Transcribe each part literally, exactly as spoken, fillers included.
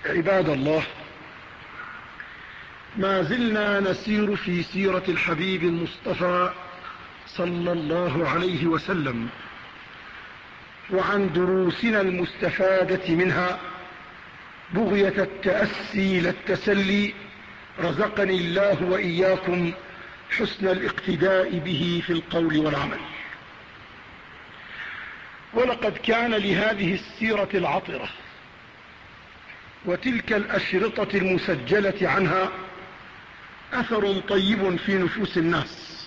عباد الله، ما زلنا نسير في سيرة الحبيب المصطفى صلى الله عليه وسلم، وعن دروسنا المستفادة منها بغية التأسي لا التسلي رزقني الله وإياكم حسن الاقتداء به في القول والعمل. ولقد كان لهذه السيرة العطرة وتلك الأشرطة المسجلة عنها أثر طيب في نفوس الناس،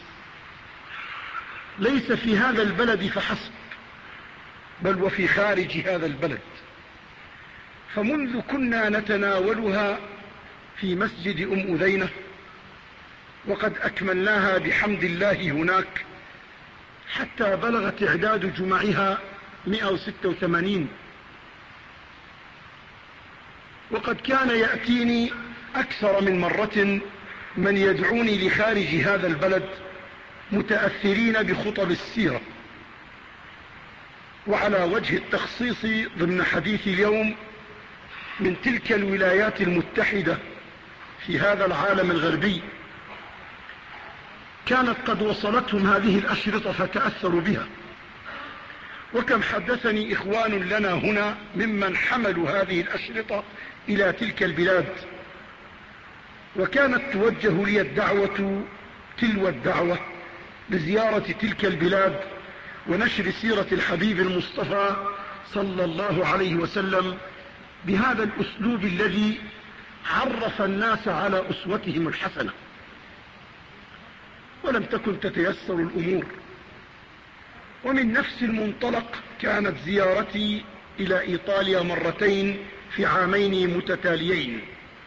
ليس في هذا البلد فحسب، بل وفي خارج هذا البلد. فمنذ كنا نتناولها في مسجد أم أذينة، وقد أكملناها بحمد الله هناك حتى بلغت إعداد جمعها مئة وستة وثمانين، وقد كان يأتيني أكثر من مرة من يدعوني لخارج هذا البلد متأثرين بخطب السيرة. وعلى وجه التخصيص ضمن حديث اليوم من تلك الولايات المتحدة في هذا العالم الغربي، كانت قد وصلتهم هذه الأشرطة فتأثروا بها. وكم حدثني إخوان لنا هنا ممن حملوا هذه الأشرطة إلى تلك البلاد، وكانت توجه لي الدعوة تلو الدعوة بزيارة تلك البلاد ونشر سيرة الحبيب المصطفى صلى الله عليه وسلم بهذا الأسلوب الذي عرف الناس على أسوتهم الحسنة. ولم تكن تتيسر الأمور، ومن نفس المنطلق كانت زيارتي إلى إيطاليا مرتين في عامين متتاليين.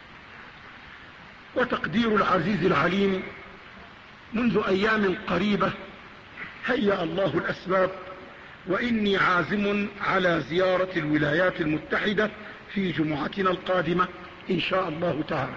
وتقدير العزيز العليم منذ أيام قريبة هيأ الله الأسباب، وإني عازم على زيارة الولايات المتحدة في جمعتنا القادمة إن شاء الله تعالى.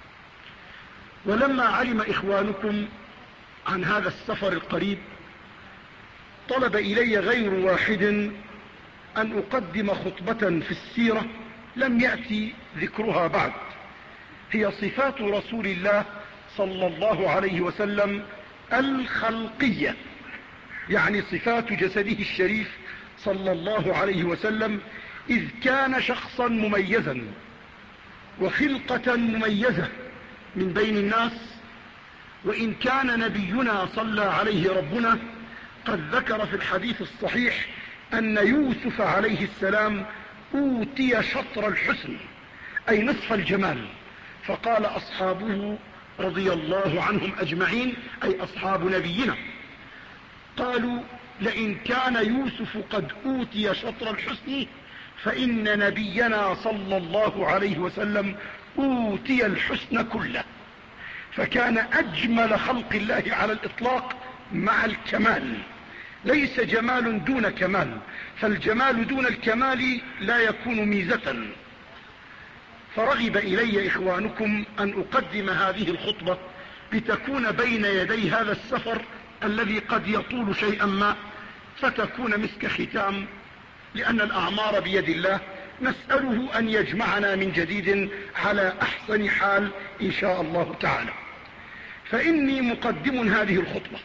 ولما علم إخوانكم عن هذا السفر القريب، طلب إلي غير واحد أن أقدم خطبة في السيرة لم يأتي ذكرها بعد، هي صفات رسول الله صلى الله عليه وسلم الخلقية، يعني صفات جسده الشريف صلى الله عليه وسلم، إذ كان شخصا مميزا وخلقة مميزة من بين الناس. وإن كان نبينا صلى عليه ربنا قد ذكر في الحديث الصحيح أن يوسف عليه السلام أوتي شطر الحسن، أي نصف الجمال، فقال أصحابه رضي الله عنهم أجمعين، أي أصحاب نبينا، قالوا لئن كان يوسف قد أوتي شطر الحسن فإن نبينا صلى الله عليه وسلم أوتي الحسن كله، فكان أجمل خلق الله على الإطلاق مع الكمال، ليس جمال دون كمال، فالجمال دون الكمال لا يكون ميزة. فرغب إلي إخوانكم أن أقدم هذه الخطبة لتكون بين يدي هذا السفر الذي قد يطول شيئا ما، فتكون مسك ختام، لأن الأعمار بيد الله، نسأله أن يجمعنا من جديد على أحسن حال إن شاء الله تعالى. فإني مقدم هذه الخطبة،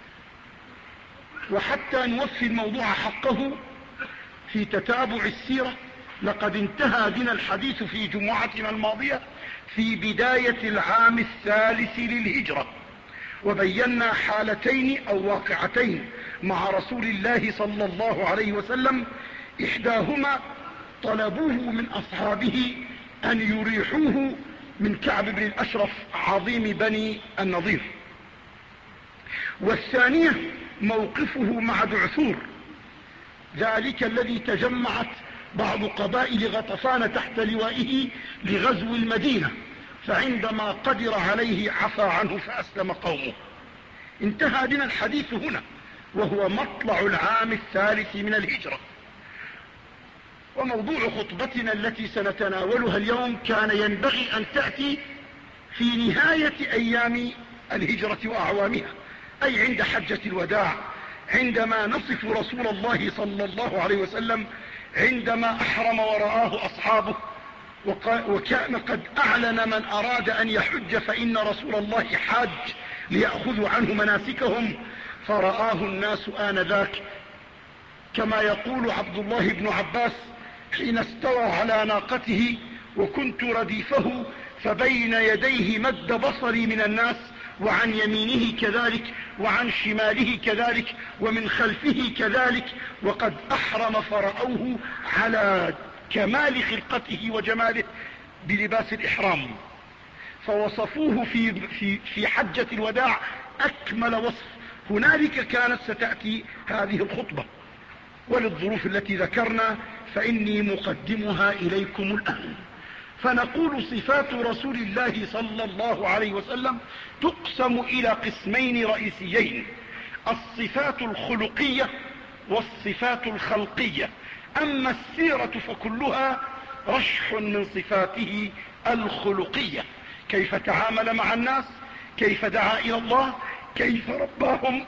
وحتى نوفي الموضوع حقه في تتابع السيرة، لقد انتهى بنا الحديث في جمعتنا الماضية في بداية العام الثالث للهجرة، وبينا حالتين أو واقعتين مع رسول الله صلى الله عليه وسلم. إحداهما طلبوه من أصحابه أن يريحوه من كعب بن الأشرف عظيم بني النضير، والثانية موقفه مع دعثور، ذلك الذي تجمعت بعض قبائل غطفان تحت لوائه لغزو المدينة، فعندما قدر عليه عفى عنه فأسلم قومه. انتهى بنا الحديث هنا، وهو مطلع العام الثالث من الهجرة. وموضوع خطبتنا التي سنتناولها اليوم كان ينبغي أن تأتي في نهاية أيام الهجرة وأعوامها، أي عند حجة الوداع، عندما نصف رسول الله صلى الله عليه وسلم عندما أحرم ورآه أصحابه وكان قد أعلن من أراد أن يحج فإن رسول الله حاج ليأخذوا عنه مناسكهم، فرآه الناس آنذاك كما يقول عبد الله بن عباس حين استوى على ناقته وكنت رديفه فبين يديه مد بصري من الناس، وعن يمينه كذلك وعن شماله كذلك ومن خلفه كذلك، وقد أحرم فرأوه على كمال خلقته وجماله بلباس الإحرام، فوصفوه في, في, في حجة الوداع أكمل وصف. هنالك كانت ستأتي هذه الخطبة، وللظروف التي ذكرنا فإني مقدمها إليكم الآن. فنقول صفات رسول الله صلى الله عليه وسلم تقسم إلى قسمين رئيسيين: الصفات الخلقية والصفات الخلقية. أما السيرة فكلها رشح من صفاته الخلقية: كيف تعامل مع الناس، كيف دعا إلى الله، كيف رباهم،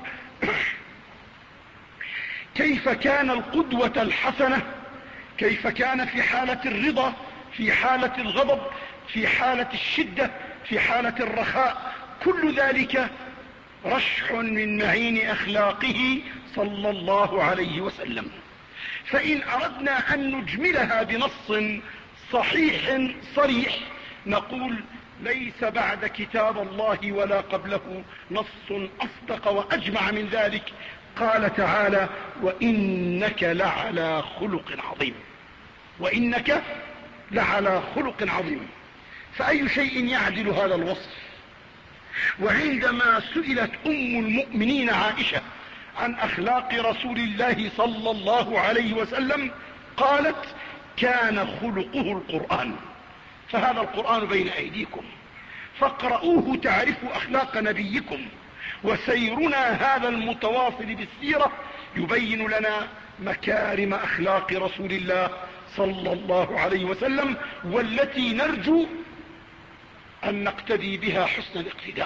كيف كان القدوة الحسنة، كيف كان في حالة الرضا، في حالة الغضب، في حالة الشدة، في حالة الرخاء. كل ذلك رشح من معين أخلاقه صلى الله عليه وسلم. فإن أردنا أن نجملها بنص صحيح صريح نقول: ليس بعد كتاب الله ولا قبله نص أصدق وأجمع من ذلك. قال تعالى: وإنك لعلى خلق عظيم. وإنك لعلى خلق عظيم. فأي شيء يعدل هذا الوصف؟ وعندما سئلت أم المؤمنين عائشة عن أخلاق رسول الله صلى الله عليه وسلم قالت: كان خلقه القرآن. فهذا القرآن بين أيديكم فاقرؤوه تعرفوا أخلاق نبيكم. وسيرنا هذا المتواصل بالسيرة يبين لنا مكارم أخلاق رسول الله صلى الله عليه وسلم، والتي نرجو أن نقتدي بها حسن الاقتداء.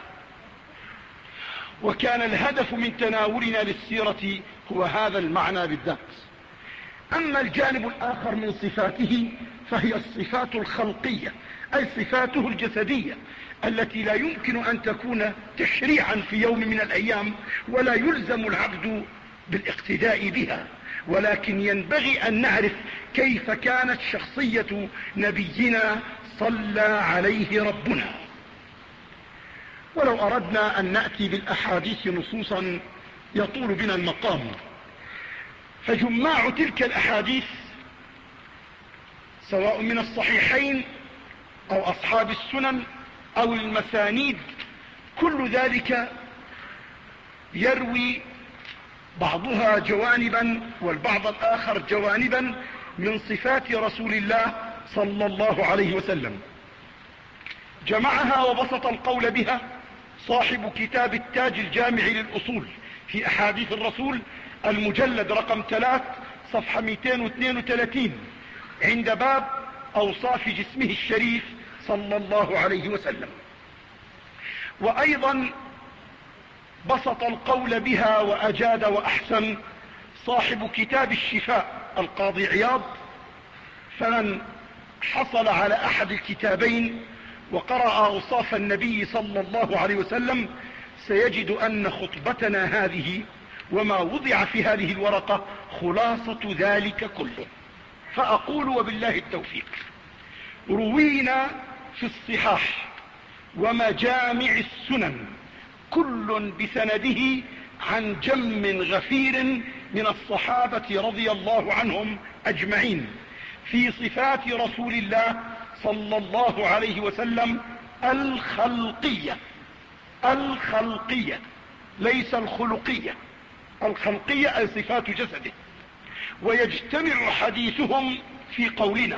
وكان الهدف من تناولنا للسيرة هو هذا المعنى بالذات. أما الجانب الآخر من صفاته فهي الصفات الخلقية، أي صفاته الجسدية التي لا يمكن أن تكون تشريعا في يوم من الأيام، ولا يلزم العبد بالاقتداء بها، ولكن ينبغي أن نعرف كيف كانت شخصية نبينا صلى عليه ربنا. ولو أردنا أن نأتي بالأحاديث نصوصا يطول بنا المقام، فجماع تلك الأحاديث سواء من الصحيحين أو أصحاب السنن أو المسانيد كل ذلك يروي بعضها جوانبا والبعض الآخر جوانبا من صفات رسول الله صلى الله عليه وسلم. جمعها وبسط القول بها صاحب كتاب التاج الجامع للأصول في أحاديث الرسول المجلد رقم ثلاث صفحة مئتين واثنين وثلاثين عند باب أوصاف جسمه الشريف صلى الله عليه وسلم. وأيضا بسط القول بها وأجاد وأحسن صاحب كتاب الشفاء القاضي عياض. فمن حصل على أحد الكتابين وقرأ أوصاف النبي صلى الله عليه وسلم سيجد أن خطبتنا هذه وما وضع في هذه الورقة خلاصة ذلك كله. فأقول وبالله التوفيق: روينا في الصحاح ومجامع السنن كل بسنده عن جم غفير من الصحابة رضي الله عنهم أجمعين في صفات رسول الله صلى الله عليه وسلم الخلقية. الخلقية ليس الخلقية، الخلقية أي صفات جسده. ويجتمع حديثهم في قولنا: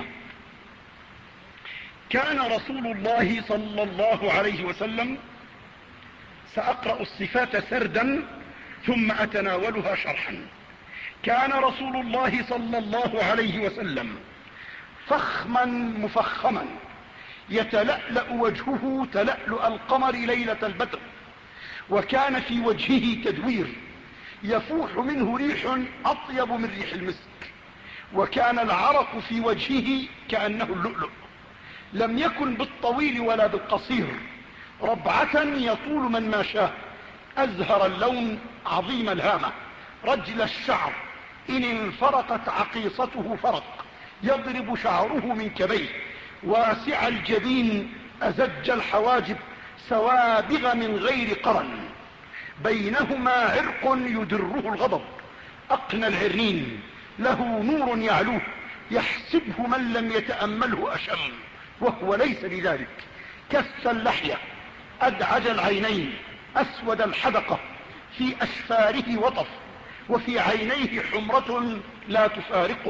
كان رسول الله صلى الله عليه وسلم، سأقرأ الصفات سردا ثم أتناولها شرحا. كان رسول الله صلى الله عليه وسلم فخما مفخما يتلألأ وجهه تلألؤ القمر ليلة البدر، وكان في وجهه تدوير يفوح منه ريح أطيب من ريح المسك، وكان العرق في وجهه كأنه اللؤلؤ، لم يكن بالطويل ولا بالقصير، ربعة يطول من ما شاء، أزهر اللون عظيم الهامة، رجل الشعر إن انفرقت عقيصته فرق، يضرب شعره من كبيه، واسع الجبين أزج الحواجب، سوابغ من غير قرن، بينهما عرق يدره الغضب، أقنى العرنين، له نور يعلوه، يحسبه من لم يتأمله أشم وهو ليس بذلك، كث اللحية، أدعج العينين، أسود الحدقة، في أشفاره وطف، وفي عينيه حمرة لا تفارقه،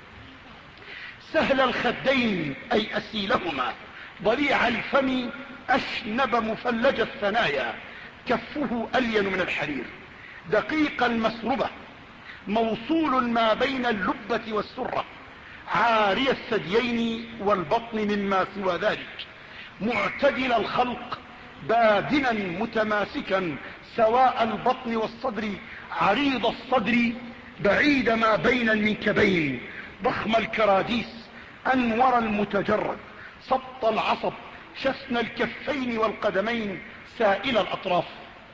سهل الخدين أي أسيلهما، ضليع الفم، أشنب مفلج الثنايا، كفه ألين من الحرير، دقيق المسربة، موصول ما بين اللبة والسرة، عاري الثديين والبطن مما سوى ذلك، معتدل الخلق، بادنا متماسكا سواء البطن والصدر، عريض الصدر، بعيد ما بين المنكبين، ضخم الكراديس، أنور المتجرد، سط العصب، شسن الكفين والقدمين، سائل الأطراف،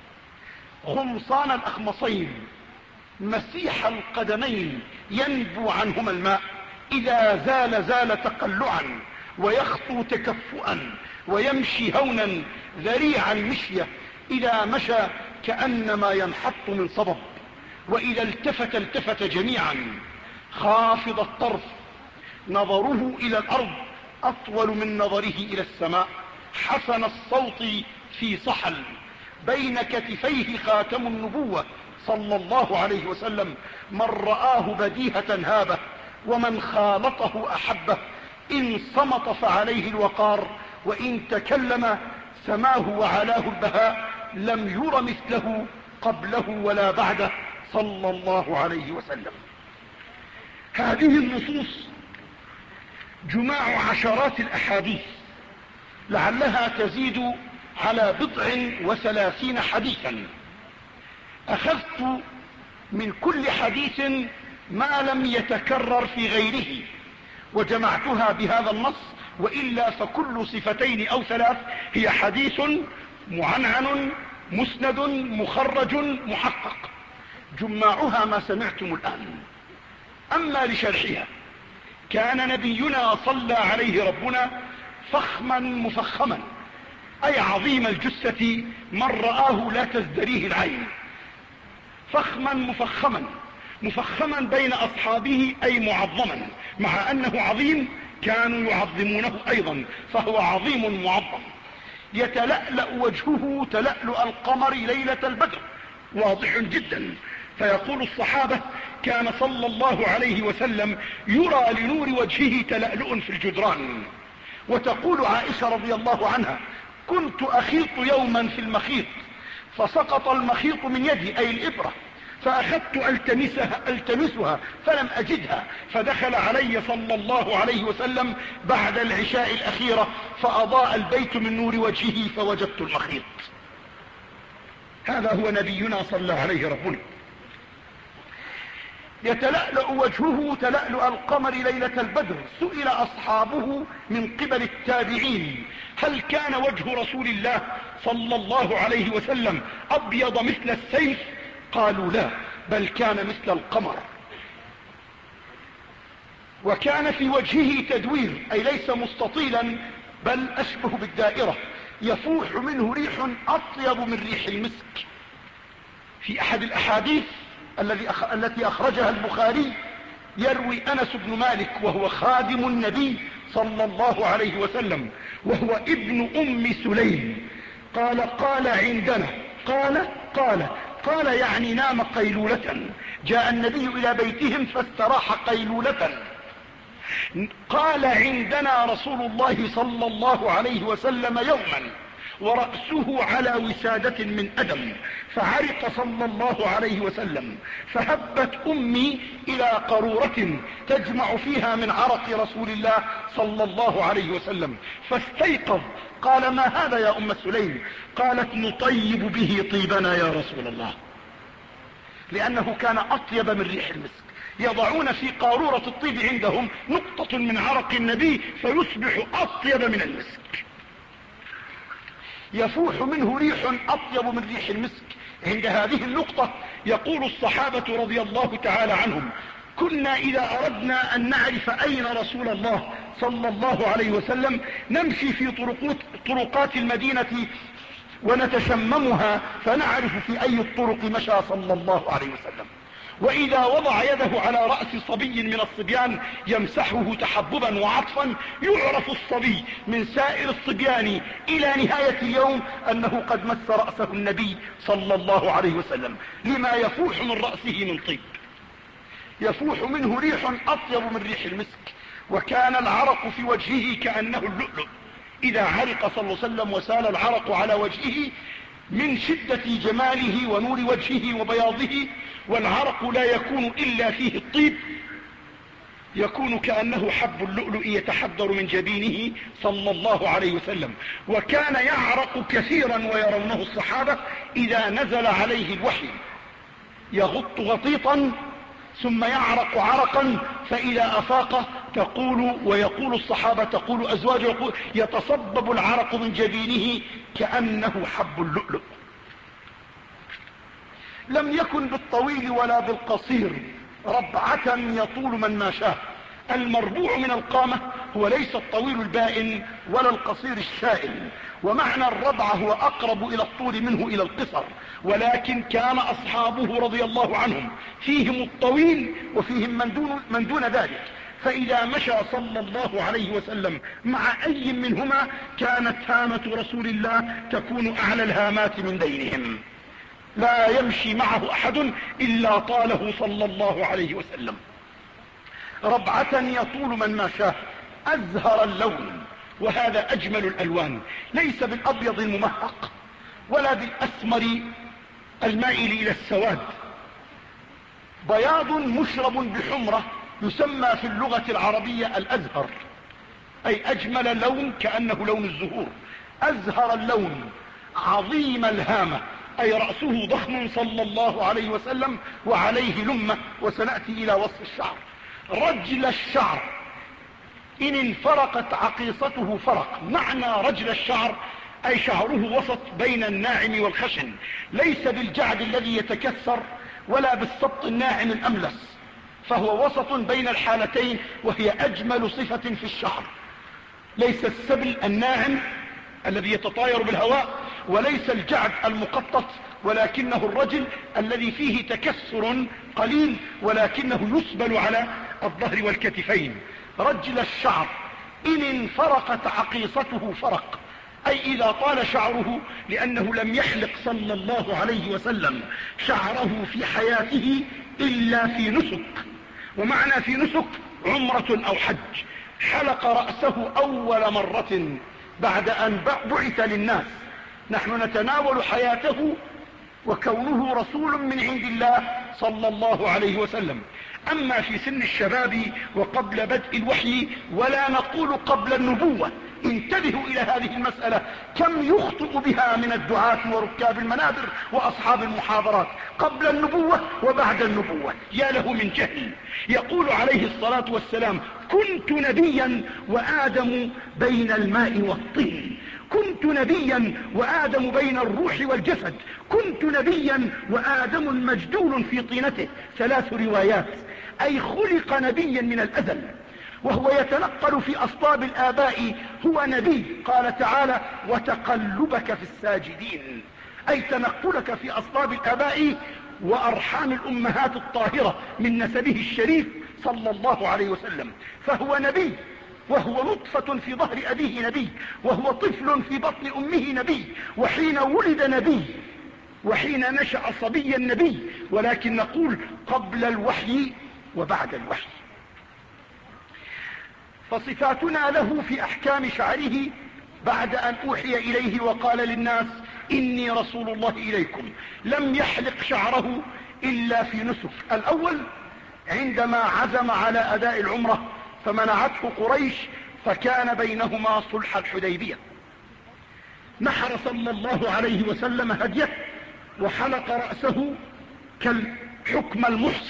خمصان الأخمصين، مسيح القدمين، ينبو عنهما الماء، إذا زال زال تقلعا، ويخطو تكفؤا، ويمشي هونا ذريع المشية، إذا مشى كأنما ينحط من صبب، وإذا التفت التفت جميعا، خافض الطرف، نظره إلى الأرض أطول من نظره إلى السماء، حسن الصوت في صحل، بين كتفيه خاتم النبوة صلى الله عليه وسلم، من رآه بديهة هابه، ومن خالطه أحبه، إن صمت فعليه الوقار، وإن تكلم سماه وعلاه البهاء، لم ير مثله قبله ولا بعده صلى الله عليه وسلم. هذه النصوص جماع عشرات الأحاديث، لعلها تزيد على بضع وثلاثين حديثا، أخذت من كل حديث ما لم يتكرر في غيره وجمعتها بهذا النص، وإلا فكل صفتين أو ثلاث هي حديث معنعن مسند مخرج محقق، جماعها ما سمعتم الآن. أما لشرحها، كان نبينا صلى عليه ربنا فخما مفخما، أي عظيم الجثة، من رآه لا تزدريه العين، فخما مفخما، مفخما بين أصحابه أي معظما، مع أنه عظيم كانوا يعظمونه أيضا، فهو عظيم معظم، يتلألأ وجهه تلألؤ القمر ليلة البدر، واضح جدا. فيقول الصحابة: كان صلى الله عليه وسلم يرى لنور وجهه تلألؤ في الجدران. وتقول عائشة رضي الله عنها: كنت أخيط يوما في المخيط، فسقط المخيط من يدي أي الإبرة، فأخذت ألتمسها, ألتمسها فلم أجدها، فدخل علي صلى الله عليه وسلم بعد العشاء الأخيرة، فأضاء البيت من نور وجهه فوجدت المخيط. هذا هو نبينا صلى عليه ربنا، يتلألأ وجهه تلألؤ القمر ليلة البدر. سئل أصحابه من قبل التابعين: هل كان وجه رسول الله صلى الله عليه وسلم أبيض مثل السيف؟ قالوا: لا، بل كان مثل القمر، وكان في وجهه تدوير، أي ليس مستطيلا بل أشبه بالدائرة، يفوح منه ريح أطيب من ريح المسك. في أحد الأحاديث التي أخرجها البخاري يروي أنس بن مالك وهو خادم النبي صلى الله عليه وسلم، وهو ابن أم سليم، قال: قال عندنا، قال قال قال يعني نام قيلولة، جاء النبي إلى بيتهم فاستراح قيلولة. قال: عندنا رسول الله صلى الله عليه وسلم يوما ورأسه على وسادة من أدم، فعرق صلى الله عليه وسلم، فهبت أمي إلى قرورة تجمع فيها من عرق رسول الله صلى الله عليه وسلم، فاستيقظ. قال: ما هذا يا أم سليم؟ قالت: نطيب به طيبنا يا رسول الله، لأنه كان أطيب من ريح المسك. يضعون في قارورة الطيب عندهم نقطة من عرق النبي فيصبح أطيب من المسك، يفوح منه ريح أطيب من ريح المسك. عند هذه النقطة يقول الصحابة رضي الله تعالى عنهم: كنا إذا أردنا أن نعرف أين رسول الله صلى الله عليه وسلم نمشي في طرقات المدينة ونتشممها فنعرف في أي الطرق مشى صلى الله عليه وسلم. وإذا وضع يده على رأس صبي من الصبيان يمسحه تحببا وعطفا يعرف الصبي من سائر الصبيان إلى نهاية اليوم أنه قد مس رأسه النبي صلى الله عليه وسلم، لما يفوح من رأسه من طيب، يفوح منه ريح أطيب من ريح المسك. وكان العرق في وجهه كأنه اللؤلؤ، إذا عرق صلى الله عليه وسلم وسال العرق على وجهه من شدة جماله ونور وجهه وبياضه، والعرق لا يكون إلا فيه الطيب، يكون كأنه حب اللؤلؤ يتحدر من جبينه صلى الله عليه وسلم. وكان يعرق كثيرا ويرونه الصحابة إذا نزل عليه الوحي، يغط غطيطا ثم يعرق عرقا، فإذا أفاق تقول ويقول الصحابة تقول أزواجه يقول يتصبب العرق من جبينه كأنه حب اللؤلؤ. لم يكن بالطويل ولا بالقصير، ربعة يطول من ما شاء. المربوع من القامة هو ليس الطويل البائن ولا القصير الشائن، ومعنى الربعة هو أقرب إلى الطول منه إلى القصر، ولكن كان أصحابه رضي الله عنهم فيهم الطويل وفيهم من دون, من دون ذلك، فإذا مشى صلى الله عليه وسلم مع أي منهما كانت هامة رسول الله تكون أعلى الهامات من بينهم، لا يمشي معه أحد إلا طاله صلى الله عليه وسلم. ربعة يطول من ما شاء، أزهر اللون، وهذا أجمل الألوان، ليس بالأبيض الممهق ولا بالأسمر المائل إلى السواد، بياض مشرب بحمرة يسمى في اللغة العربية الأزهر، أي أجمل لون كأنه لون الزهور. أزهر اللون عظيم الهامة، أي رأسه ضخم صلى الله عليه وسلم وعليه لمة، وسنأتي إلى وصف الشعر. رجل الشعر إن انفرقت عقيصته فرق، معنى رجل الشعر أي شعره وسط بين الناعم والخشن، ليس بالجعد الذي يتكسر ولا بالسبط الناعم الأملس، فهو وسط بين الحالتين، وهي أجمل صفة في الشعر. ليس السبل الناعم الذي يتطاير بالهواء، وليس الجعد المقطط، ولكنه الرجل الذي فيه تكسر قليل ولكنه يسبل على الظهر والكتفين. رجل الشعر إن انفرقت عقيصته فرق، أي إذا طال شعره، لأنه لم يحلق صلى الله عليه وسلم شعره في حياته إلا في نسك، ومعنى في نسك عمرة أو حج. حلق رأسه أول مرة بعد أن بعث للناس. نحن نتناول حياته وكونه رسول من عند الله صلى الله عليه وسلم. أما في سن الشباب وقبل بدء الوحي، ولا نقول قبل النبوة، انتبهوا إلى هذه المسألة، كم يخطئ بها من الدعاة وركاب المنابر وأصحاب المحاضرات، قبل النبوة وبعد النبوة، يا له من جهل. يقول عليه الصلاة والسلام: كنت نبيا وآدم بين الماء والطين، كنت نبيا وآدم بين الروح والجسد، كنت نبيا وآدم مجدول في طينته. ثلاث روايات، أي خلق نبيا من الأزل، وهو يتنقل في أصلاب الآباء، هو نبي. قال تعالى: وتقلبك في الساجدين، أي تنقلك في أصلاب الآباء وأرحام الأمهات الطاهرة من نسبه الشريف صلى الله عليه وسلم. فهو نبي، وهو نطفة في ظهر أبيه نبي، وهو طفل في بطن أمه نبي، وحين ولد نبي، وحين نشأ صبيا نبي، ولكن نقول قبل الوحي وبعد الوحي. فصفاتنا له في أحكام شعره بعد أن أوحي إليه وقال للناس: إني رسول الله إليكم، لم يحلق شعره إلا في نسك. الأول عندما عزم على أداء العمرة فمنعته قريش، فكان بينهما صلح الحديبية، نحر صلى الله عليه وسلم هديه وحلق رأسه كالحكم المحصر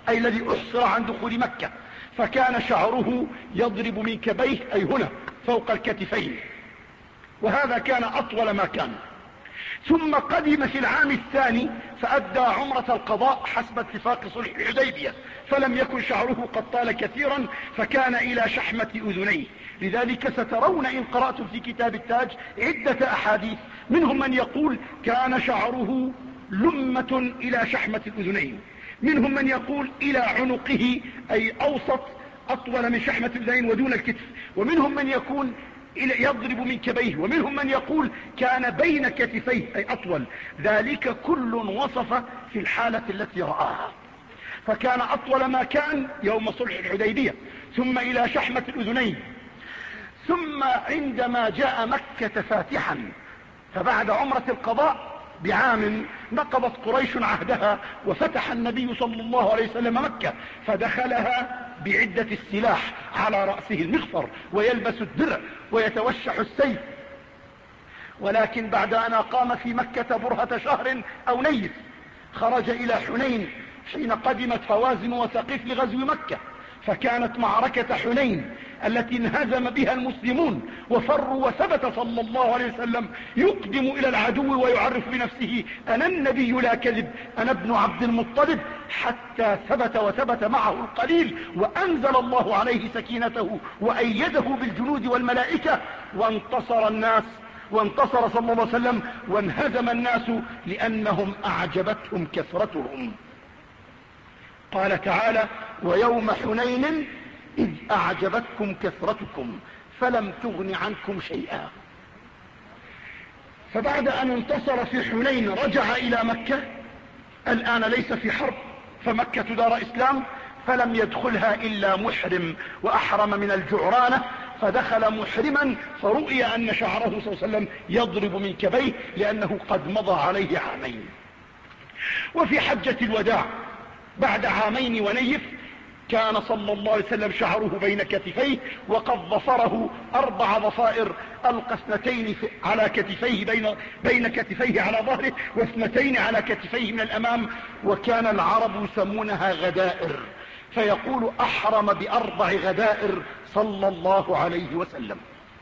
أي الذي أحصر عن دخول مكة، فكان شعره يضرب من كبيه أي هنا فوق الكتفين، وهذا كان أطول ما كان. ثم قدم في العام الثاني فأدى عمرة القضاء حسب اتفاق صلح الحديبية، فلم يكن شعره قد طال كثيرا، فكان إلى شحمة أذنيه. لذلك سترون إن قرأتم في كتاب التاج عدة أحاديث، منهم من يقول كان شعره لمة إلى شحمة الأذنين، منهم من يقول إلى عنقه أي أوسط أطول من شحمة الأذنين ودون الكتف، ومنهم من يكون يضرب من كبيه، ومنهم من يقول كان بين كتفيه أي أطول. ذلك كل وصف في الحالة التي رآها، فكان أطول ما كان يوم صلح الحديبية، ثم إلى شحمة الأذنين. ثم عندما جاء مكة فاتحا، فبعد عمرة القضاء بعام نقضت قريش عهدها وفتح النبي صلى الله عليه وسلم مكة، فدخلها بعدة السلاح، على رأسه المغفر ويلبس الدرع ويتوشح السيف. ولكن بعد أن أقام في مكة برهة شهر أو نيف خرج إلى حنين حين قدمت هوازن وثقيف لغزو مكة، فكانت معركة حنين التي انهزم بها المسلمون وفروا، وثبت صلى الله عليه وسلم يقدم إلى العدو ويعرف بنفسه أنا النبي لا كذب، أنا ابن عبد المطلب، حتى ثبت وثبت معه القليل، وأنزل الله عليه سكينته وأيده بالجنود والملائكة، وانتصر الناس وانتصر صلى الله عليه وسلم، وانهزم الناس لأنهم أعجبتهم كثرتهم. قال تعالى ويوم حنين إذ أعجبتكم كثرتكم فلم تغن عنكم شيئا. فبعد أن انتصر في حنين رجع إلى مكة، الآن ليس في حرب، فمكة دار إسلام، فلم يدخلها إلا محرم، وأحرم من الجعرانة، فدخل محرما، فرؤي أن شعره صلى الله عليه وسلم يضرب من كبيه لأنه قد مضى عليه عامين. وفي حجة الوداع بعد عامين ونيف كان صلى الله عليه وسلم شعره بين كتفيه، وقد ظفره أربع ظفائر، ألقى اثنتين على كتفيه بين, بين كتفيه على ظهره، واثنتين على كتفيه من الأمام، وكان العرب يسمونها غدائر، فيقول أحرم بأربع غدائر صلى الله عليه وسلم.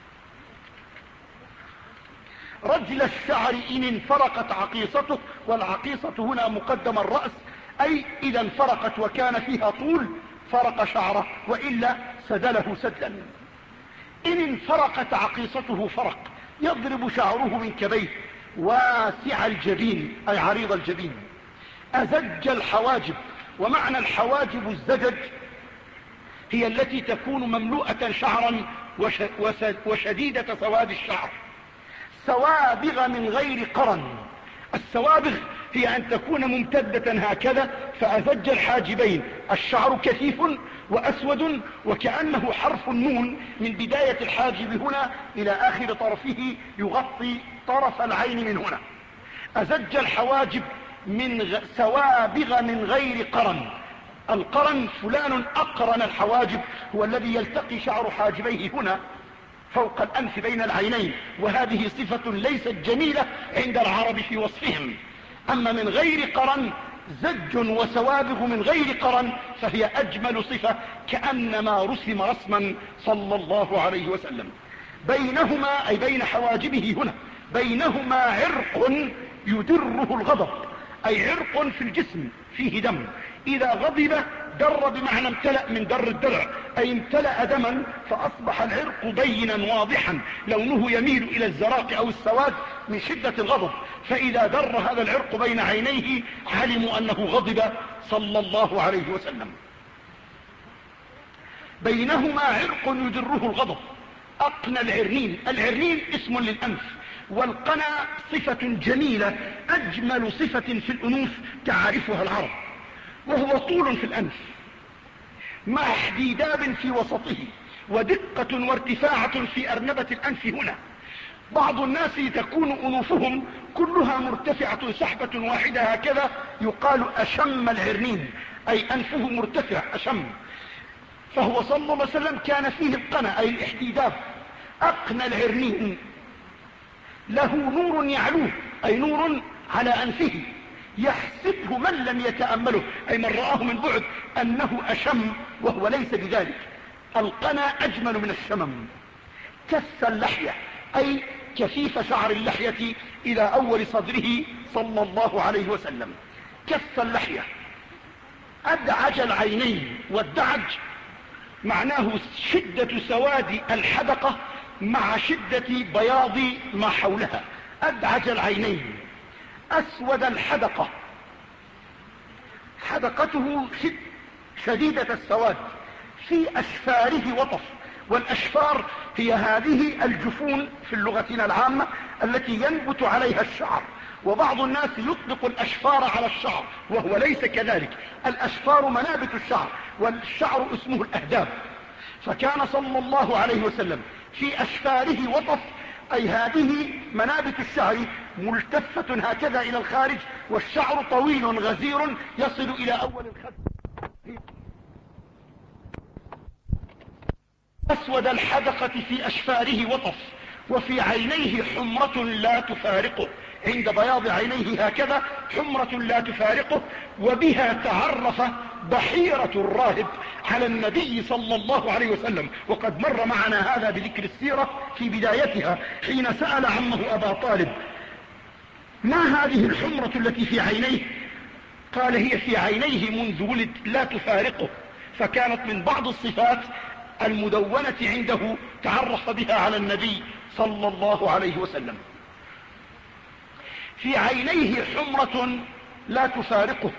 رجل الشعر إن انفرقت عقيصته، والعقيصة هنا مقدم الرأس، أي إذا انفرقت وكان فيها طول فرق شعره، وإلا سدله سدلا. إن انفرقت عقيصته فرق، يضرب شعره من كبيه، واسع الجبين أي عريض الجبين، أزج الحواجب، ومعنى الحواجب الزجج هي التي تكون مملوءة شعرا وشديدة سواد الشعر، سوابغ من غير قرن. السوابغ هي أن تكون ممتدة هكذا، فأزج الحاجبين، الشعر كثيف وأسود وكأنه حرف النون من بداية الحاجب هنا إلى آخر طرفه يغطي طرف العين من هنا. أزج الحواجب من غ... سوابغ من غير قرن. القرن فلان أقرن الحواجب، هو الذي يلتقي شعر حاجبيه هنا فوق الأنف بين العينين، وهذه صفة ليست جميلة عند العرب في وصفهم. أما من غير قرن زج وسوابغ من غير قرن فهي أجمل صفة، كأنما رسم رسما صلى الله عليه وسلم. بينهما أي بين حواجبه هنا بينهما عرق يدره الغضب، أي عرق في الجسم فيه دم، إذا غضب در بمعنى امتلأ من در الدرع، أي امتلأ دما، فأصبح العرق بينا واضحا لونه يميل إلى الزراق أو السواد من شدة الغضب، فإذا در هذا العرق بين عينيه علموا أنه غضب صلى الله عليه وسلم. بينهما عرق يدره الغضب. أقنى العرنين، العرنين اسم للأنف، والقنا صفة جميلة أجمل صفة في الأنوف تعرفها العرب، وهو طول في الأنف مع احديداب في وسطه، ودقة وارتفاعة في أرنبة الأنف هنا. بعض الناس تكون أنوفهم كلها مرتفعة سحبة واحدة هكذا، يقال أشم العرنين، أي أنفه مرتفع أشم. فهو صلى الله عليه وسلم كان فيه القنا أي الاحتداب. أقنى العرنين له نور يعلوه، أي نور على أنفه يحسبه من لم يتأمله، أي من رآه من بعد أنه أشم وهو ليس بذلك. القنا أجمل من الشمم. كث اللحية أي كثيف شعر اللحية إلى أول صدره صلى الله عليه وسلم. كث اللحية. أدعج العينين، والدعج معناه شدة سواد الحدقة مع شدة بياض ما حولها. أدعج العينين. أسود الحدقة، حدقته شديدة السواد. في أشفاره وطف، والأشفار هي هذه الجفون في لغتنا العامة التي ينبت عليها الشعر، وبعض الناس يطلق الأشفار على الشعر وهو ليس كذلك. الأشفار منابت الشعر، والشعر اسمه الأهداب. فكان صلى الله عليه وسلم في أشفاره وطف، أي هذه منابت الشعر ملتفة هكذا إلى الخارج، والشعر طويل غزير يصل إلى أول الخد. أسود الحدقة في أشفاره وطف، وفي عينيه حمرة لا تفارقه، عند بياض عينيه هكذا حمرة لا تفارقه. وبها تعرف بحيرة الراهب على النبي صلى الله عليه وسلم، وقد مر معنا هذا بذكر السيرة في بدايتها حين سأل عمه أبا طالب: ما هذه الحمرة التي في عينيه؟ قال: هي في عينيه منذ ولد لا تفارقه. فكانت من بعض الصفات المدونة عنده تعرف بها على النبي صلى الله عليه وسلم. في عينيه حمرة لا تفارقه.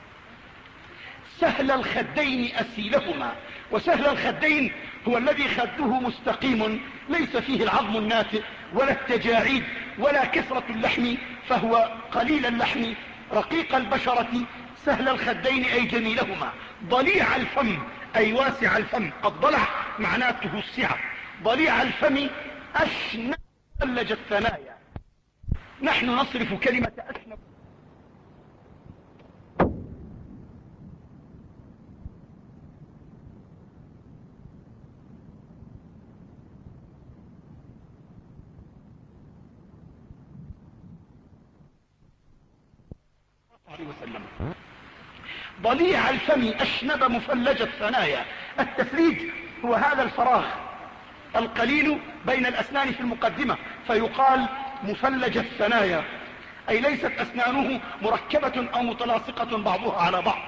سهل الخدين أسيلهما، وسهل الخدين هو الذي خده مستقيم ليس فيه العظم الناتئ ولا التجاعيد ولا كثرة اللحم، فهو قليل اللحم رقيق البشرة. سهل الخدين أي جميلهما. ضليع الفم أي واسع الفم. الضلع معناته السعة. ضليع الفم. أشنب مفلج الثنايا. نحن نصرف كلمة أشنب وسلم. ضليع الفم أشنب مفلج الثنايا. التفليج هو هذا الفراغ القليل بين الأسنان في المقدمة، فيقال مفلج الثنايا، أي ليست أسنانه مركبة أو متلاصقة بعضها على بعض.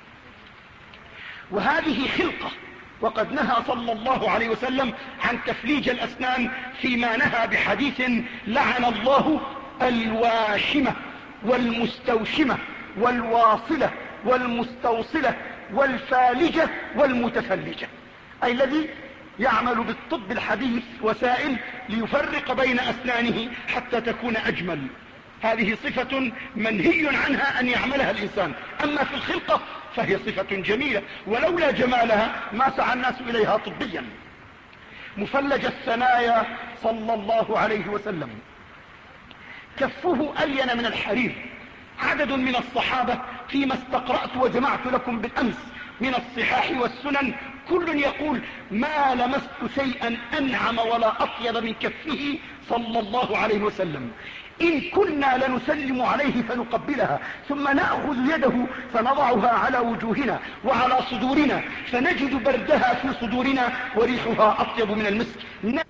وهذه خلقة، وقد نهى صلى الله عليه وسلم عن تفليج الأسنان فيما نهى بحديث: لعن الله الواشمة والمستوشمة والواصلة والمستوصلة والفالجة والمتفلجة، أي الذي يعمل بالطب الحديث وسائل ليفرق بين أسنانه حتى تكون أجمل. هذه صفة منهي عنها أن يعملها الإنسان، أما في الخلقة فهي صفة جميلة، ولولا جمالها ما سعى الناس إليها طبيا. مفلج الثنايا صلى الله عليه وسلم. كفه ألين من الحرير. عدد من الصحابة فيما استقرأت وجمعت لكم بالأمس من الصحاح والسنن كل يقول: ما لمست شيئا أنعم ولا أطيب من كفه صلى الله عليه وسلم. إن كنا لنسلم عليه فنقبلها، ثم نأخذ يده فنضعها على وجوهنا وعلى صدورنا، فنجد بردها في صدورنا وريحها أطيب من المسك،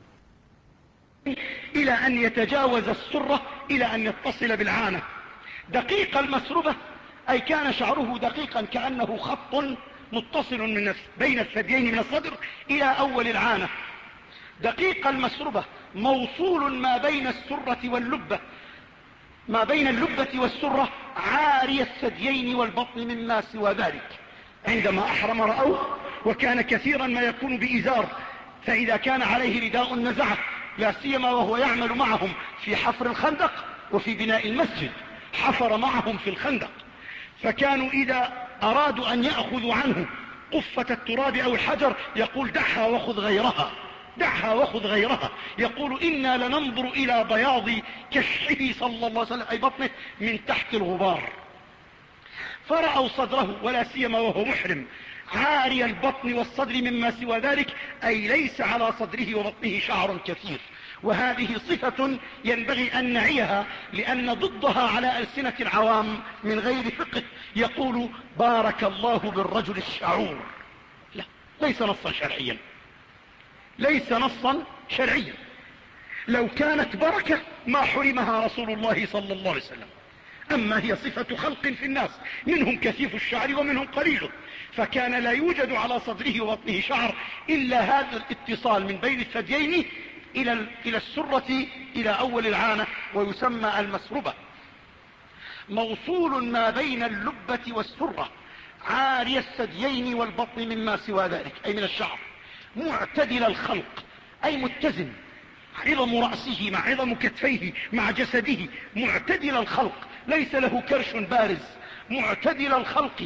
إلى أن يتجاوز السرة إلى أن يتصل بالعانة. دقيق المسربة أي كان شعره دقيقا كأنه خط متصل من بين الثديين من الصدر إلى أول العانة. دقيق المسربة موصول ما بين السرة واللبة، ما بين اللبة والسرة، عاري الثديين والبطن مما سوى ذلك. عندما أحرم رأوه، وكان كثيرا ما يكون بإزار، فإذا كان عليه رداء نزعه، لا سيما وهو يعمل معهم في حفر الخندق وفي بناء المسجد. حفر معهم في الخندق، فكانوا إذا أرادوا أن يأخذوا عنه قفة التراب أو الحجر يقول: دعها وخذ غيرها، دعها وخذ غيرها. يقول: إنا لننظر إلى بياض كشحه صلى الله عليه وسلم أي بطنه من تحت الغبار. فرأوا صدره، ولا سيما وهو محرم، عاري البطن والصدر مما سوى ذلك، أي ليس على صدره وبطنه شعر كثير. وهذه صفة ينبغي أن نعيها، لأن ضدها على ألسنة العوام من غير فقه يقول بارك الله بالرجل الشعور. لا، ليس نصا شرعيا، ليس نصا شرعيا. لو كانت بركة ما حرمها رسول الله صلى الله عليه وسلم. أما هي صفة خلق في الناس، منهم كثيف الشعر ومنهم قليله، فكان لا يوجد على صدره وبطنه شعر إلا هذا الاتصال من بين الثديين إلى إلى السرة إلى أول العانة، ويسمى المسربة، موصول ما بين اللبة والسرة، عاري الثديين والبطن مما سوى ذلك أي من الشعر، معتدل الخلق أي متزن، عظم رأسه مع عظم كتفيه مع جسده، معتدل الخلق، ليس له كرش بارز، معتدل الخلق،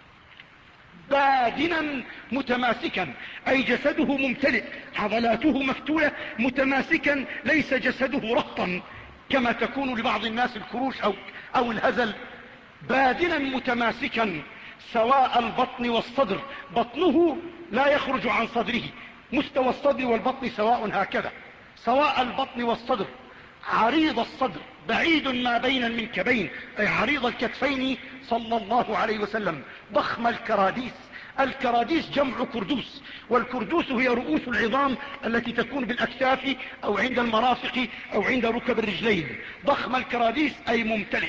بادنا متماسكا أي جسده ممتلئ، عضلاته مفتولة، متماسكا، ليس جسده رهطا كما تكون لبعض الناس الكروش أو, أو الهزل، بادنا متماسكا، سواء البطن والصدر، بطنه لا يخرج عن صدره، مستوى الصدر والبطن سواء هكذا، سواء البطن والصدر، عريض الصدر، بعيد ما بين المنكبين أي عريض الكتفين صلى الله عليه وسلم، ضخم الكراديس، الكراديس جمع كردوس، والكردوس هي رؤوس العظام التي تكون بالأكتاف أو عند المرافق أو عند ركب الرجلين، ضخم الكراديس أي ممتلئ.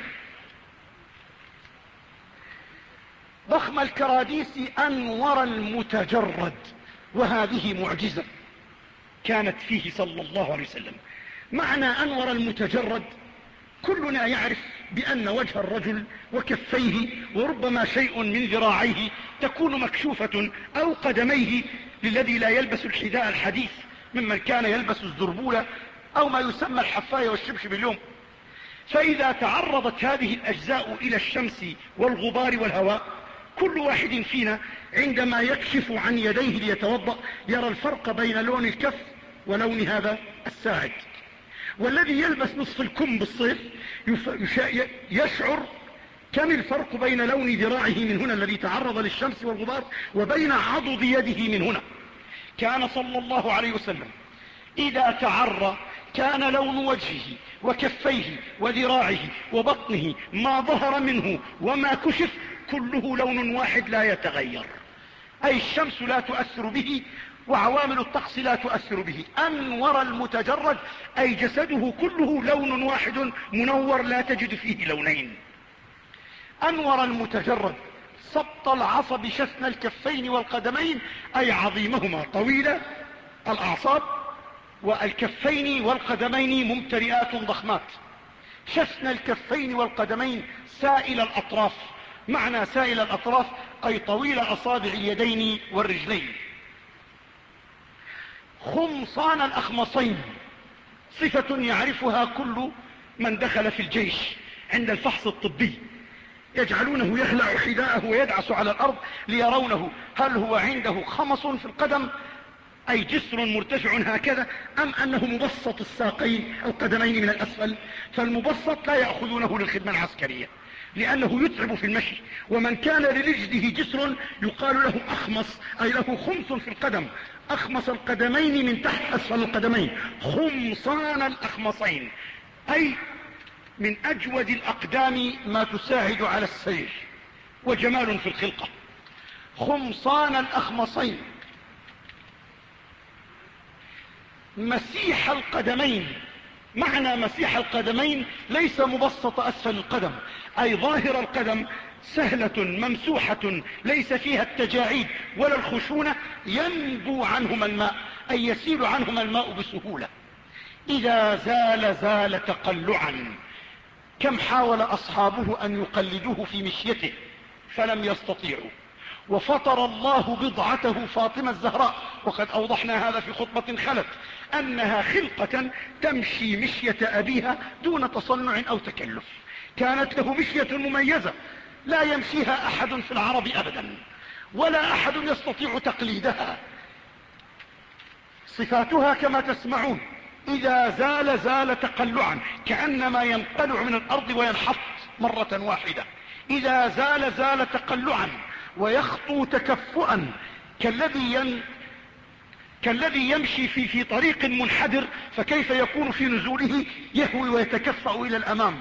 ضخم الكراديس أنور المتجرد، وهذه معجزة كانت فيه صلى الله عليه وسلم. معنى أنور المتجرد، كلنا يعرف بأن وجه الرجل وكفيه وربما شيء من ذراعيه تكون مكشوفة أو قدميه للذي لا يلبس الحذاء الحديث ممن كان يلبس الزربولة أو ما يسمى الحفاية والشبشب اليوم. فإذا تعرضت هذه الأجزاء إلى الشمس والغبار والهواء، كل واحد فينا عندما يكشف عن يديه ليتوضأ يرى الفرق بين لون الكف ولون هذا الساعد. والذي يلبس نصف الكم بالصيف يشعر كم الفرق بين لون ذراعه من هنا الذي تعرض للشمس والغبار وبين عضد يده من هنا. كان صلى الله عليه وسلم إذا تعرى كان لون وجهه وكفيه وذراعه وبطنه ما ظهر منه وما كشف كله لون واحد لا يتغير، أي الشمس لا تؤثر به وعوامل الطقس لا تؤثر به. أنور المتجرد أي جسده كله لون واحد منور لا تجد فيه لونين. أنور المتجرد سبط العصب شفن الكفين والقدمين أي عظيمهما طويلة الأعصاب، والكفين والقدمين ممتلئات ضخمات. شفن الكفين والقدمين سائل الأطراف، معنى سائل الأطراف أي طويل أصابع اليدين والرجلين. خمصان الأخمصين صفة يعرفها كل من دخل في الجيش عند الفحص الطبي، يجعلونه يخلع حذاءه ويدعس على الأرض ليرونه هل هو عنده خمص في القدم أي جسر مرتفع هكذا أم أنه مبسط الساقين القدمين من الأسفل. فالمبسط لا يأخذونه للخدمة العسكرية لأنه يتعب في المشي، ومن كان لرجله جسر يقال له أخمص أي له خمص في القدم، أخمص القدمين من تحت أسفل القدمين، خمصان الأخمصين أي من أجود الأقدام ما تساعد على السير وجمال في الخلقة. خمصان الأخمصين مسيح القدمين، معنى مسيح القدمين ليس مبسط أسفل القدم أي ظاهر القدم سهلة ممسوحة ليس فيها التجاعيد ولا الخشونة، ينبو عنهما الماء أي يسيل عنهما الماء بسهولة. إذا زال زال تقلعا، كم حاول أصحابه أن يقلدوه في مشيته فلم يستطيعوا، وفطر الله بضعته فاطمة الزهراء، وقد أوضحنا هذا في خطبة خلت أنها خلقة تمشي مشية أبيها دون تصنع أو تكلف، كانت له مشية مميزة لا يمشيها أحد في العرب أبدا ولا أحد يستطيع تقليدها. صفاتها كما تسمعون إذا زال زال تقلعا كأنما ينقلع من الأرض وينحط مرة واحدة. إذا زال زال تقلعا ويخطو تكفؤا كالذي كالذي يمشي في, في طريق منحدر، فكيف يكون في نزوله يهوي ويتكفأ إلى الأمام.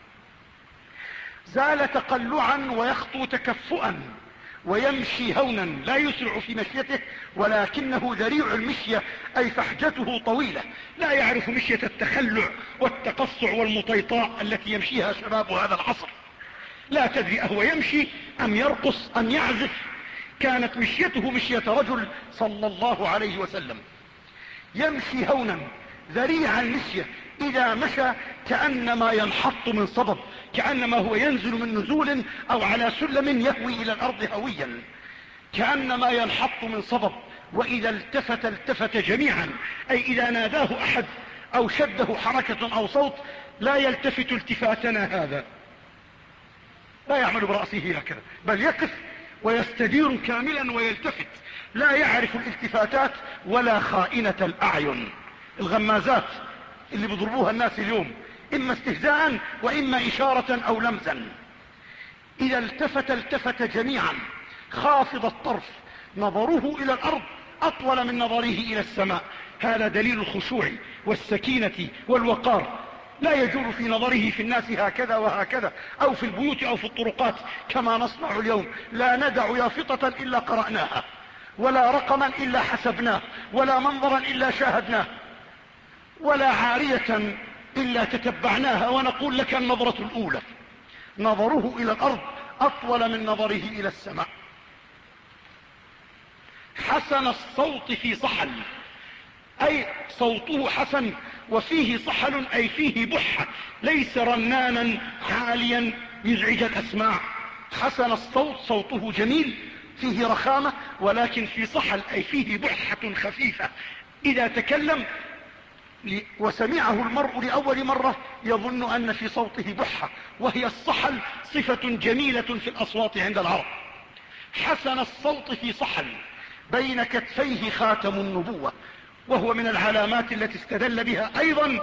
زال تقلعا ويخطو تكفؤا ويمشي هونا، لا يسرع في مشيته ولكنه ذريع المشية، أي فحجته طويلة، لا يعرف مشية التخلع والتقصع والمطيطاء التي يمشيها شباب هذا العصر. لا تدري أهو يمشي أم يرقص أم يعزف. كانت مشيته مشية رجل صلى الله عليه وسلم، يمشي هونا ذريع المشية، إذا مشى كأنما ينحط من صبب، كأنما هو ينزل من نزول أو على سلم يهوي إلى الأرض هويا، كأنما ينحط من صبب. وإذا التفت التفت جميعا، أي إذا ناداه أحد أو شده حركة أو صوت لا يلتفت التفاتنا هذا، لا يعمل برأسه هكذا، بل يقف ويستدير كاملا ويلتفت، لا يعرف الالتفاتات ولا خائنة الأعين، الغمازات اللي بيضربوها الناس اليوم، إما استهزاء وإما إشارة أو لمزا. إذا التفت التفت جميعا خافض الطرف، نظره إلى الأرض أطول من نظره إلى السماء. هذا دليل الخشوع والسكينة والوقار، لا يجول في نظره في الناس هكذا وهكذا، أو في البيوت أو في الطرقات كما نصنع اليوم. لا ندع يافطة إلا قرأناها، ولا رقما إلا حسبناه، ولا منظرا إلا شاهدناه، ولا عارية إلا تتبعناها، ونقول لك النظرة الأولى. نظره إلى الأرض أطول من نظره إلى السماء. حسن الصوت في صحل، أي صوته حسن وفيه صحل، أي فيه بحة، ليس رنانا عاليا يزعج الأسماع. حسن الصوت، صوته جميل فيه رخامة، ولكن في صحل أي فيه بحة خفيفة. إذا تكلم وسمعه المرء لأول مرة يظن أن في صوته بحة، وهي الصحل صفة جميلة في الأصوات عند العرب. حسن الصوت في صحل، بين كتفيه خاتم النبوة، وهو من العلامات التي استدل بها أيضا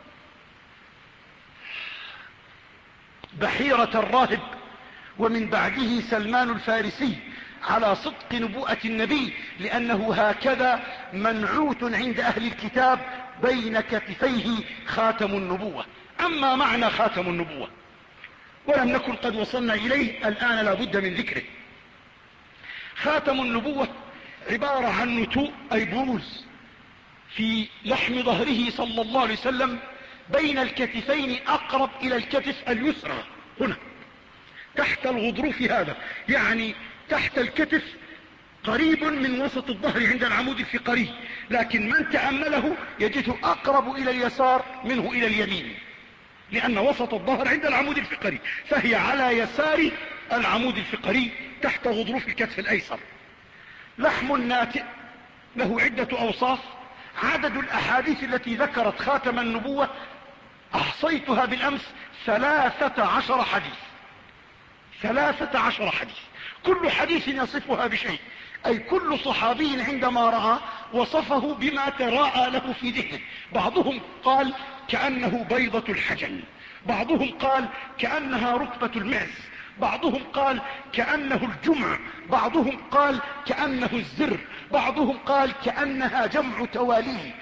بحيرة الراهب ومن بعده سلمان الفارسي على صدق نبوءة النبي، لأنه هكذا منعوت عند أهل الكتاب بين كتفيه خاتم النبوة. أما معنى خاتم النبوة ولم نكن قد وصلنا إليه الآن، لا بد من ذكره. خاتم النبوة عبارة عن نتوء، أي بروز في لحم ظهره صلى الله عليه وسلم بين الكتفين أقرب إلى الكتف اليسرى، هنا تحت الغضروف، هذا يعني تحت الكتف قريب من وسط الظهر عند العمود الفقري، لكن من تأمله يجده أقرب إلى اليسار منه إلى اليمين، لأن وسط الظهر عند العمود الفقري، فهي على يسار العمود الفقري تحت غضروف الكتف الأيسر. لحم ناتئ له عدة أوصاف. عدد الأحاديث التي ذكرت خاتم النبوة أحصيتها بالأمس ثلاثة عشر حديث، ثلاثة عشر حديث، كل حديث يصفها بشيء، أي كل صحابي عندما رأى وصفه بما تراءى له في ذهنه. بعضهم قال كأنه بيضة الحجل، بعضهم قال كأنها ركبة المعز، بعضهم قال كأنه الجمع، بعضهم قال كأنه الزر، بعضهم قال كأنها جمع تواليه.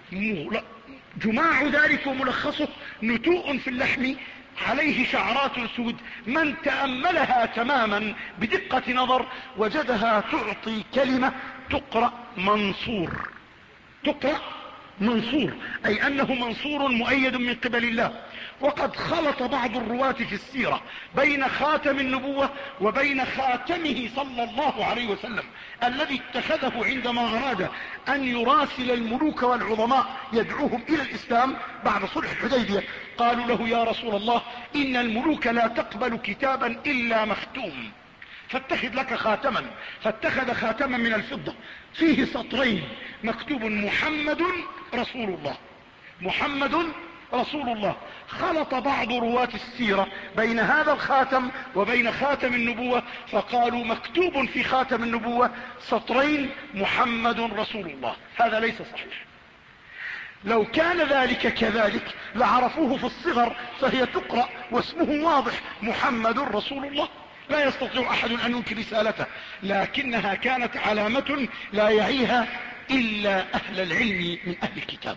جماع ذلك وملخصه نتوء في اللحم عليه شعرات سود، من تأملها تماما بدقة نظر وجدها تعطي كلمة تقرأ منصور، تقرأ منصور، أي أنه منصور مؤيد من قبل الله. وقد خلط بعض الرواة في السيرة بين خاتم النبوة وبين خاتمه صلى الله عليه وسلم الذي اتخذه عندما أراد أن يراسل الملوك والعظماء يدعوهم إلى الإسلام بعد صلح الحديبية. قالوا له يا رسول الله إن الملوك لا تقبل كتابا إلا مختوم، فاتخذ لك خاتما. فاتخذ خاتما من الفضة فيه سطرين مكتوب محمد رسول الله، محمد رسول الله. خلط بعض رواة السيرة بين هذا الخاتم وبين خاتم النبوة، فقالوا مكتوب في خاتم النبوة سطرين محمد رسول الله. هذا ليس صحيح. لو كان ذلك كذلك لعرفوه في الصغر، فهي تقرأ واسمه واضح محمد رسول الله، لا يستطيع أحد أن ينكر رسالته، لكنها كانت علامة لا يعيها إلا أهل العلم من أهل الكتاب.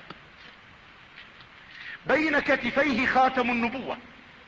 بين كتفيه خاتم النبوة،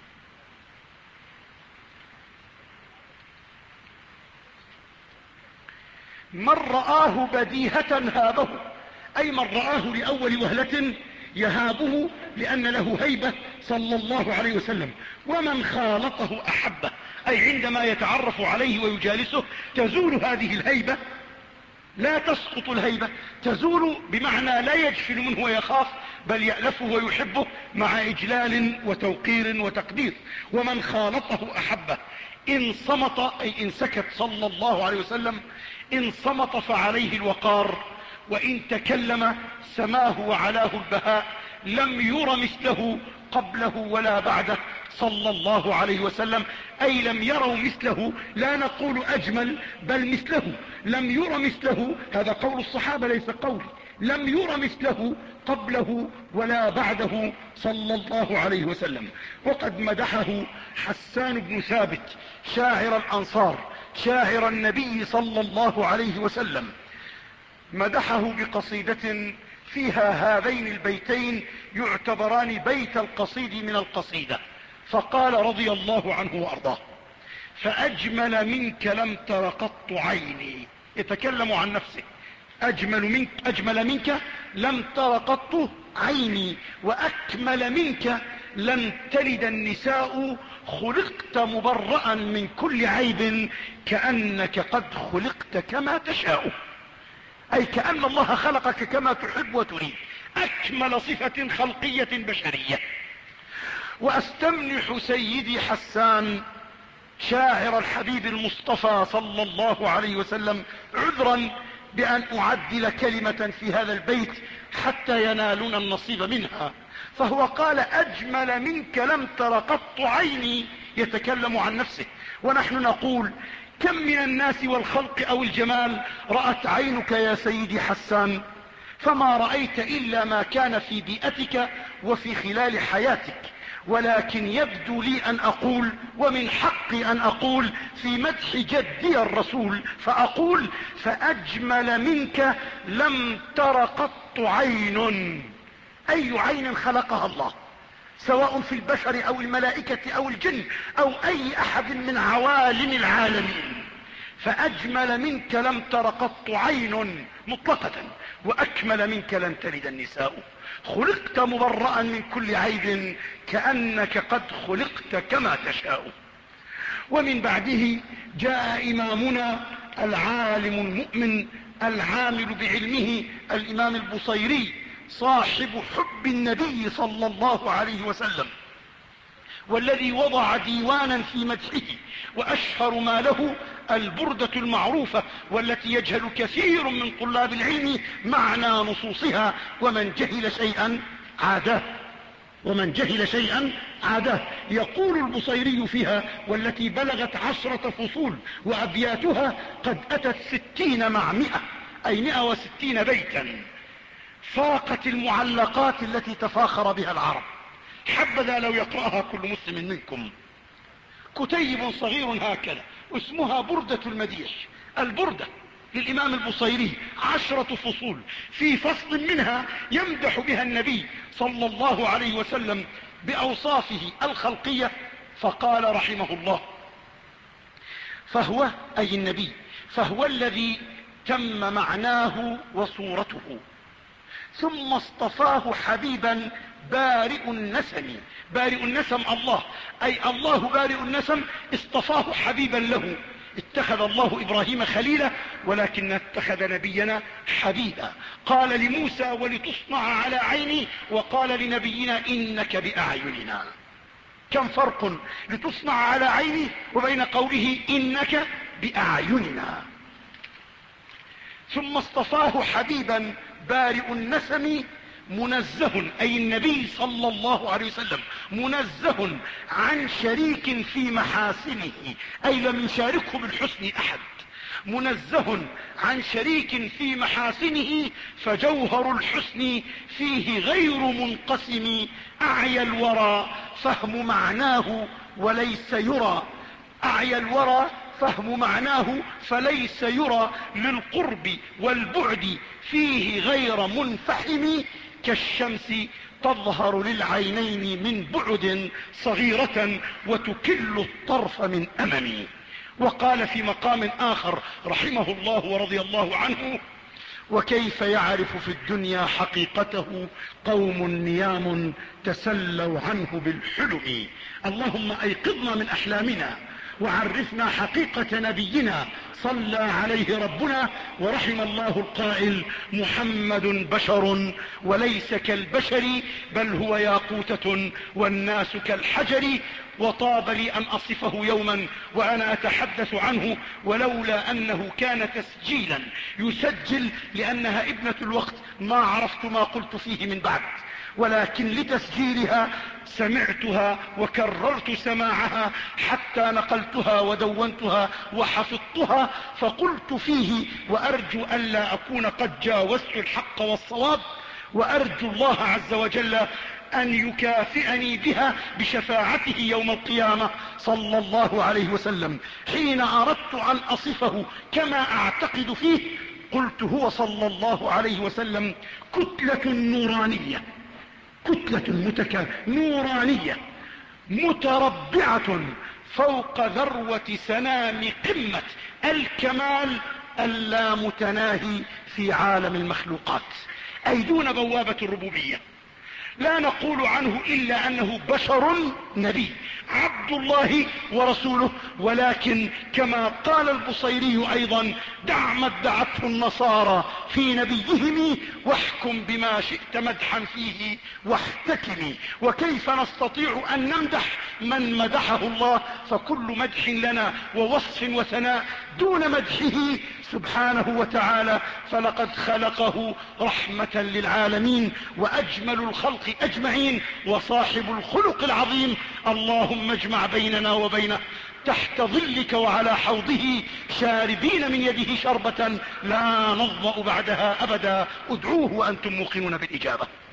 من رآه بديهة هابه، أي من رآه لأول وهلة يهابه لأن له هيبة صلى الله عليه وسلم، ومن خالطه أحبه، أي عندما يتعرف عليه ويجالسه تزول هذه الهيبة، لا تسقط الهيبة، تزول بمعنى لا يجفل منه ويخاف، بل يألفه ويحبه مع إجلال وتوقير وتقدير. ومن خالطه أحبه، إن صمت أي إن سكت صلى الله عليه وسلم، إن صمت فعليه الوقار، وإن تكلم سماه وعلاه البهاء، لم ير مثله قبله ولا بعده صلى الله عليه وسلم، أي لم يروا مثله، لا نقول أجمل بل مثله، لم ير مثله، هذا قول الصحابة ليس قولي، لم ير مثله قبله ولا بعده صلى الله عليه وسلم. وقد مدحه حسان بن ثابت شاعر الأنصار شاعر النبي صلى الله عليه وسلم، مدحه بقصيدة فيها هذين البيتين يعتبران بيت القصيد من القصيدة، فقال رضي الله عنه وأرضاه: فأجمل منك لم تر قط عيني، يتكلم عن نفسه، أجمل منك, أجمل منك لم تر قط عيني، وأكمل منك لن تلد النساء، خلقت مبرأ من كل عيب، كأنك قد خلقت كما تشاء، أي كأن الله خلقك كما تحب وتريد، أكمل صفة خلقية بشرية. وأستمنح سيدي حسان شاعر الحبيب المصطفى صلى الله عليه وسلم عذرا بأن أعدل كلمة في هذا البيت حتى ينالون النصيب منها، فهو قال: أجمل منك لم تر قط عيني، يتكلم عن نفسه، ونحن نقول: كم من الناس والخلق أو الجمال رأت عينك يا سيدي حسان، فما رأيت إلا ما كان في بيئتك وفي خلال حياتك. ولكن يبدو لي أن أقول، ومن حقي أن أقول في مدح جدي الرسول، فأقول: فأجمل منك لم تر قط عين. أي عين خلقها الله، سواء في البشر أو الملائكة أو الجن أو أي أحد من عوالم العالمين، فأجمل منك لم تر قط عين مطلقة، وأكمل منك لن تلد النساء، خلقت مبرأ من كل عيب، كأنك قد خلقت كما تشاء. ومن بعده جاء إمامنا العالم المؤمن العامل بعلمه الإمام البصيري صاحب حب النبي صلى الله عليه وسلم، والذي وضع ديوانا في مدحه، وأشهر ما له البردة المعروفة، والتي يجهل كثير من طلاب العلم معنى نصوصها: ومن جهل شيئا عاداه، ومن جهل شيئا عاداه. يقول البصيري فيها، والتي بلغت عشرة فصول وأبياتها قد أتت ستين مع مئة، أي مئة وستين بيتا، فاقت المعلقات التي تفاخر بها العرب. حبذا لو يقرأها كل مسلم منكم. كتيب صغير هكذا اسمها بردة المديح، البردة للإمام البصيري، عشرة فصول، في فصل منها يمدح بها النبي صلى الله عليه وسلم بأوصافه الخلقية، فقال رحمه الله: فهو أي النبي، فهو الذي تم معناه وصورته، ثم اصطفاه حبيبا بارئ النسم. بارئ النسم الله، أي الله بارئ النسم اصطفاه حبيبا له. اتخذ الله إبراهيم خليلا، ولكن اتخذ نبينا حبيبا. قال لموسى: ولتصنع على عيني، وقال لنبينا: إنك بأعيننا. كم فرق لتصنع على عيني وبين قوله إنك بأعيننا. ثم اصطفاه حبيبا بارئ النسم، منزه أي النبي صلى الله عليه وسلم منزه عن شريك في محاسنه، أي لم يشاركه بالحسن أحد، منزه عن شريك في محاسنه، فجوهر الحسن فيه غير منقسم، أعيا الورى فهم معناه وليس يرى. أعيا الورى فهم معناه فليس يرى للقرب والبعد فيه غير منفحم كالشمس تظهر للعينين من بعد صغيرة وتكل الطرف من أمم. وقال في مقام آخر رحمه الله ورضي الله عنه: وكيف يعرف في الدنيا حقيقته قوم نيام تسلوا عنه بالحلم. اللهم ايقظنا من احلامنا وعرفنا حقيقة نبينا صلى عليه ربنا ورحم الله القائل: محمد بشر وليس كالبشر بل هو ياقوتة والناس كالحجر. وطاب لي ان اصفه يوما وانا اتحدث عنه، ولولا انه كان تسجيلا يسجل لانها ابنة الوقت ما عرفت ما قلت فيه من بعد، ولكن لتسجيلها سمعتها وكررت سماعها حتى نقلتها ودونتها وحفظتها، فقلت فيه وارجو الا اكون قد جاوزت الحق والصواب، وارجو الله عز وجل ان يكافئني بها بشفاعته يوم القيامة صلى الله عليه وسلم. حين اردت ان اصفه كما اعتقد فيه قلت: هو صلى الله عليه وسلم كتلة نورانية، كتلة متكاملة نورانية متربعة فوق ذروة سنام قمة الكمال اللامتناهي في عالم المخلوقات، اي دون بوابة الربوبية. لا نقول عنه الا انه بشر نبي عبد الله ورسوله، ولكن كما قال البصيري ايضا: دع ما ادعته النصارى في نبيهم واحكم بما شئت مدحا فيه واحتكم. وكيف نستطيع ان نمدح من مدحه الله؟ فكل مدح لنا ووصف وثناء دون مدحه سبحانه وتعالى، فلقد خلقه رحمة للعالمين واجمل الخلق اجمعين وصاحب الخلق العظيم. اللهم اجمع بيننا وبينه تحت ظلك وعلى حوضه شاربين من يده شربة لا نظمأ بعدها ابدا. ادعوه وانتم موقنون بالاجابة.